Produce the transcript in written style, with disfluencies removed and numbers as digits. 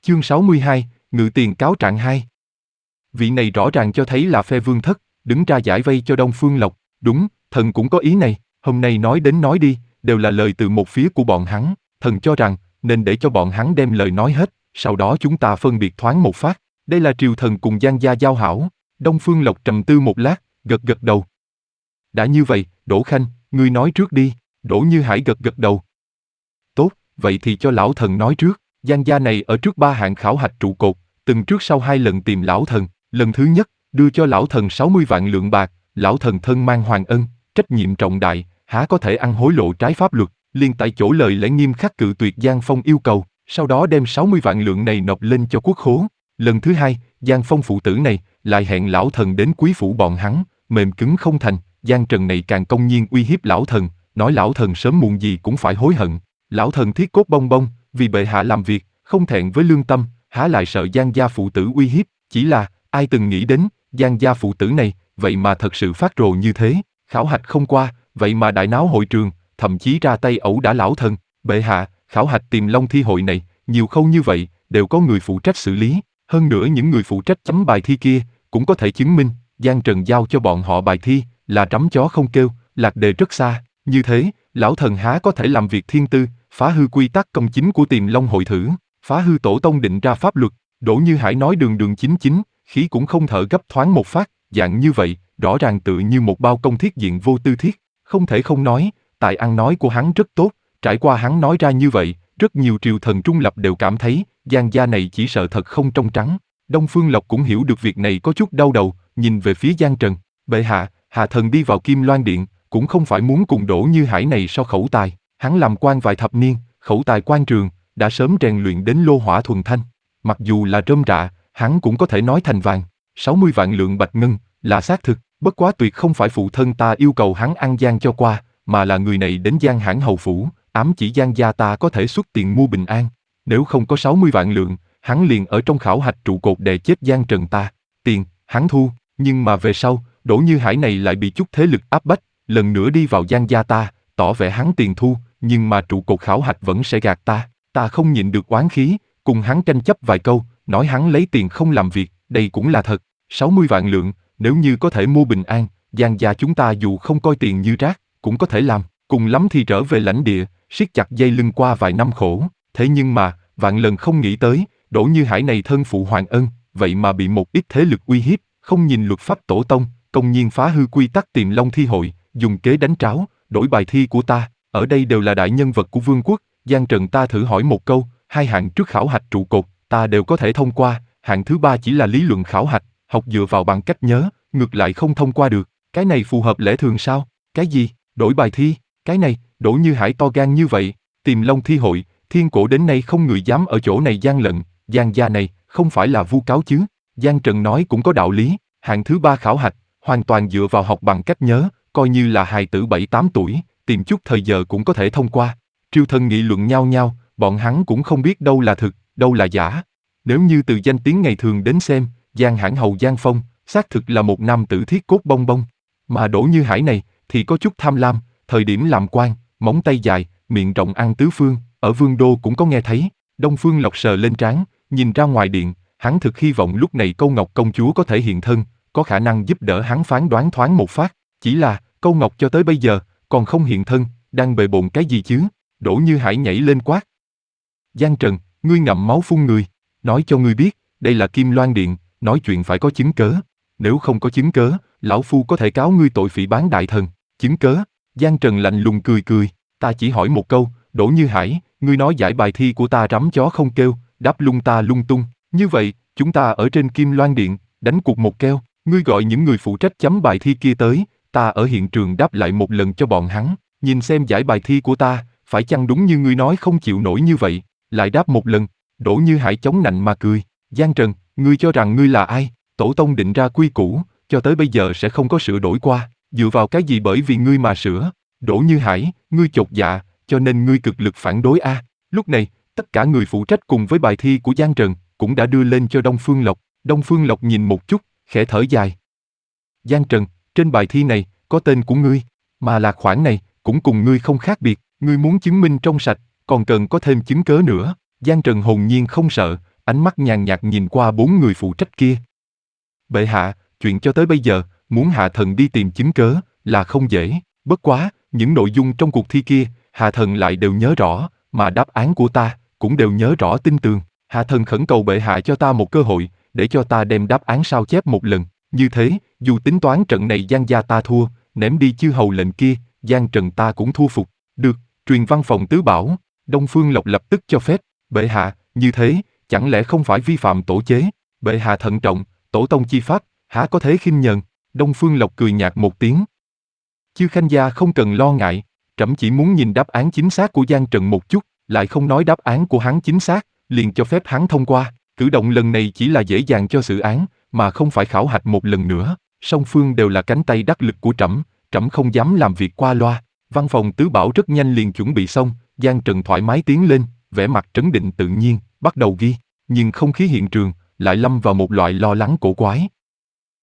Chương 62, Ngự tiền cáo trạng 2. Vị này rõ ràng cho thấy là phe Vương Thất, đứng ra giải vây cho Đông Phương Lộc. Đúng, thần cũng có ý này, hôm nay nói đến nói đi, đều là lời từ một phía của bọn hắn. Thần cho rằng, nên để cho bọn hắn đem lời nói hết, sau đó chúng ta phân biệt thoáng một phát. Đây là triều thần cùng Giang gia giao hảo. Đông Phương Lộc trầm tư một lát, gật gật đầu. Đã như vậy, Đỗ Khanh, ngươi nói trước đi. Đỗ Như Hải gật gật đầu. Tốt, vậy thì cho lão thần nói trước. Giang gia này ở trước 3 hạng khảo hạch trụ cột, từng trước sau 2 lần tìm lão thần. Lần thứ nhất, đưa cho lão thần 60 vạn lượng bạc. Lão thần thân mang hoàng ân, trách nhiệm trọng đại, há có thể ăn hối lộ trái pháp luật. Liền tại chỗ lời lẽ nghiêm khắc cự tuyệt Giang Phong yêu cầu, sau đó đem 60 vạn lượng này nộp lên cho quốc khố. Lần thứ hai, Giang Phong phụ tử này lại hẹn lão thần đến quý phủ bọn hắn, mềm cứng không thành. Giang Trần này càng công nhiên uy hiếp lão thần, nói lão thần sớm muộn gì cũng phải hối hận. Lão thần thiết cốt bong bong, vì bệ hạ làm việc, không thẹn với lương tâm, há lại sợ Giang gia phụ tử uy hiếp. Chỉ là, ai từng nghĩ đến, Giang gia phụ tử này, vậy mà thật sự phát rồ như thế. Khảo hạch không qua, vậy mà đại náo hội trường, thậm chí ra tay ẩu đả lão thần. Bệ hạ, khảo hạch Tiềm Long thi hội này, nhiều khâu như vậy, đều có người phụ trách xử lý. Hơn nữa những người phụ trách chấm bài thi kia, cũng có thể chứng minh, Giang Trần giao cho bọn họ bài thi, là trắm chó không kêu, lạc đề rất xa. Như thế, lão thần há có thể làm việc thiên tư, phá hư quy tắc công chính của Tiềm Long hội thử, phá hư tổ tông định ra pháp luật. Đỗ Như Hải nói đường đường chính chính, khí cũng không thở gấp thoáng một phát, dạng như vậy, rõ ràng tự như một bao công thiết diện vô tư thiết. Không thể không nói, tài ăn nói của hắn rất tốt, trải qua hắn nói ra như vậy, rất nhiều triều thần trung lập đều cảm thấy, Giang gia này chỉ sợ thật không trong trắng. Đông Phương Lộc cũng hiểu được việc này có chút đau đầu, nhìn về phía Giang Trần. Bệ hạ, hạ thần đi vào Kim Loan Điện, cũng không phải muốn cùng Đỗ Như Hải này so khẩu tài. Hắn làm quan vài thập niên, khẩu tài quan trường, đã sớm rèn luyện đến lô hỏa thuần thanh. Mặc dù là rơm rạ, hắn cũng có thể nói thành vàng. 60 vạn lượng bạch ngân, là xác thực, bất quá tuyệt không phải phụ thân ta yêu cầu hắn ăn gian cho qua, mà là người này đến Giang Hãn hầu phủ, ám chỉ Giang gia ta có thể xuất tiền mua bình an. Nếu không có 60 vạn lượng, hắn liền ở trong khảo hạch trụ cột đè chết Giang Trần ta. Tiền, hắn thu, nhưng mà về sau, Đỗ Như Hải này lại bị chút thế lực áp bách, lần nữa đi vào Giang gia ta, tỏ vẻ hắn tiền thu, nhưng mà trụ cột khảo hạch vẫn sẽ gạt ta. Ta không nhịn được oán khí, cùng hắn tranh chấp vài câu, nói hắn lấy tiền không làm việc, đây cũng là thật. 60 vạn lượng, nếu như có thể mua bình an, Giang gia chúng ta dù không coi tiền như rác, cũng có thể làm, cùng lắm thì trở về lãnh địa, siết chặt dây lưng qua vài năm khổ. Thế nhưng mà, vạn lần không nghĩ tới, Đỗ Như Hải này thân phụ hoàng ân, vậy mà bị một ít thế lực uy hiếp, không nhìn luật pháp tổ tông, công nhiên phá hư quy tắc Tiềm Long thi hội, dùng kế đánh tráo, đổi bài thi của ta. Ở đây đều là đại nhân vật của vương quốc. Giang Trần ta thử hỏi một câu, 2 hạng trước khảo hạch trụ cột, ta đều có thể thông qua, hạng thứ 3 chỉ là lý luận khảo hạch, học dựa vào bằng cách nhớ, ngược lại không thông qua được. Cái này phù hợp lẽ thường sao? Cái gì? Đổi bài thi? Cái này, Đỗ Như Hải to gan như vậy. Tiềm Long thi hội, thiên cổ đến nay không người dám ở chỗ này gian lận, Giang gia này, không phải là vu cáo chứ? Giang Trần nói cũng có đạo lý, hạng thứ 3 khảo hạch, hoàn toàn dựa vào học bằng cách nhớ, coi như là hài tử 7-8 tuổi, tìm chút thời giờ cũng có thể thông qua. Triều thần nghị luận nhau nhau, bọn hắn cũng không biết đâu là thực, đâu là giả. Nếu như từ danh tiếng ngày thường đến xem, Giang Hãn hầu Giang Phong, xác thực là một nam tử thiết cốt bong bong. Mà Đỗ Như Hải này, thì có chút tham lam, thời điểm làm quan, móng tay dài, miệng rộng ăn tứ phương, ở vương đô cũng có nghe thấy. Đông Phương Lộc sờ lên trán, nhìn ra ngoài điện, hắn thực hy vọng lúc này Câu Ngọc công chúa có thể hiện thân, có khả năng giúp đỡ hắn phán đoán thoáng một phát. Chỉ là, Câu Ngọc cho tới bây giờ, còn không hiện thân, đang bề bộn cái gì chứ? Đỗ Như Hải nhảy lên quát. Giang Trần, ngươi ngậm máu phun người, nói cho ngươi biết, đây là Kim Loan Điện, nói chuyện phải có chứng cớ. Nếu không có chứng cớ, lão phu có thể cáo ngươi tội phỉ báng đại thần. Chứng cớ? Giang Trần lạnh lùng cười cười, ta chỉ hỏi một câu, Đỗ Như Hải, ngươi nói giải bài thi của ta rắm chó không kêu, đáp lung ta lung tung. Như vậy, chúng ta ở trên Kim Loan Điện, đánh cuộc một keo, ngươi gọi những người phụ trách chấm bài thi kia tới, ta ở hiện trường đáp lại một lần cho bọn hắn, nhìn xem giải bài thi của ta, phải chăng đúng như ngươi nói không chịu nổi như vậy, lại đáp một lần. Đỗ Như Hải chống nạnh mà cười, Giang Trần, ngươi cho rằng ngươi là ai? Tổ tông định ra quy củ, cho tới bây giờ sẽ không có sửa đổi qua, dựa vào cái gì bởi vì ngươi mà sửa? Đỗ Như Hải, ngươi chột dạ, cho nên ngươi cực lực phản đối a. Lúc này, tất cả người phụ trách cùng với bài thi của Giang Trần cũng đã đưa lên cho Đông Phương Lộc. Đông Phương Lộc nhìn một chút, khẽ thở dài. Giang Trần, trên bài thi này có tên của ngươi, mà là khoản này cũng cùng ngươi không khác biệt. Ngươi muốn chứng minh trong sạch, còn cần có thêm chứng cớ nữa. Giang Trần hồn nhiên không sợ, ánh mắt nhàn nhạt nhìn qua 4 người phụ trách kia. Bệ hạ, chuyện cho tới bây giờ, muốn hạ thần đi tìm chứng cớ, là không dễ, bất quá, những nội dung trong cuộc thi kia, hạ thần lại đều nhớ rõ, mà đáp án của ta, cũng đều nhớ rõ tin tường. Hạ thần khẩn cầu bệ hạ cho ta một cơ hội, để cho ta đem đáp án sao chép một lần, như thế, dù tính toán trận này Giang gia ta thua, ném đi chư hầu lệnh kia, Giang Trần ta cũng thu phục. Được, truyền văn phòng tứ bảo, Đông Phương Lộc lập tức cho phép. Bệ hạ, như thế, chẳng lẽ không phải vi phạm tổ chế? Bệ hạ thận trọng, tổ tông chi pháp, há có thế khinh nhờn? Đông Phương Lộc cười nhạt một tiếng. Chư khanh gia không cần lo ngại, trẫm chỉ muốn nhìn đáp án chính xác của Giang Trần một chút, lại không nói đáp án của hắn chính xác, liền cho phép hắn thông qua. Cử động lần này chỉ là dễ dàng cho xử án, mà không phải khảo hạch một lần nữa. Song phương đều là cánh tay đắc lực của trẫm, trẫm không dám làm việc qua loa. Văn phòng tứ bảo rất nhanh liền chuẩn bị xong, Giang Trần thoải mái tiến lên, vẻ mặt trấn định tự nhiên, bắt đầu ghi. Nhưng không khí hiện trường lại lâm vào một loại lo lắng cổ quái.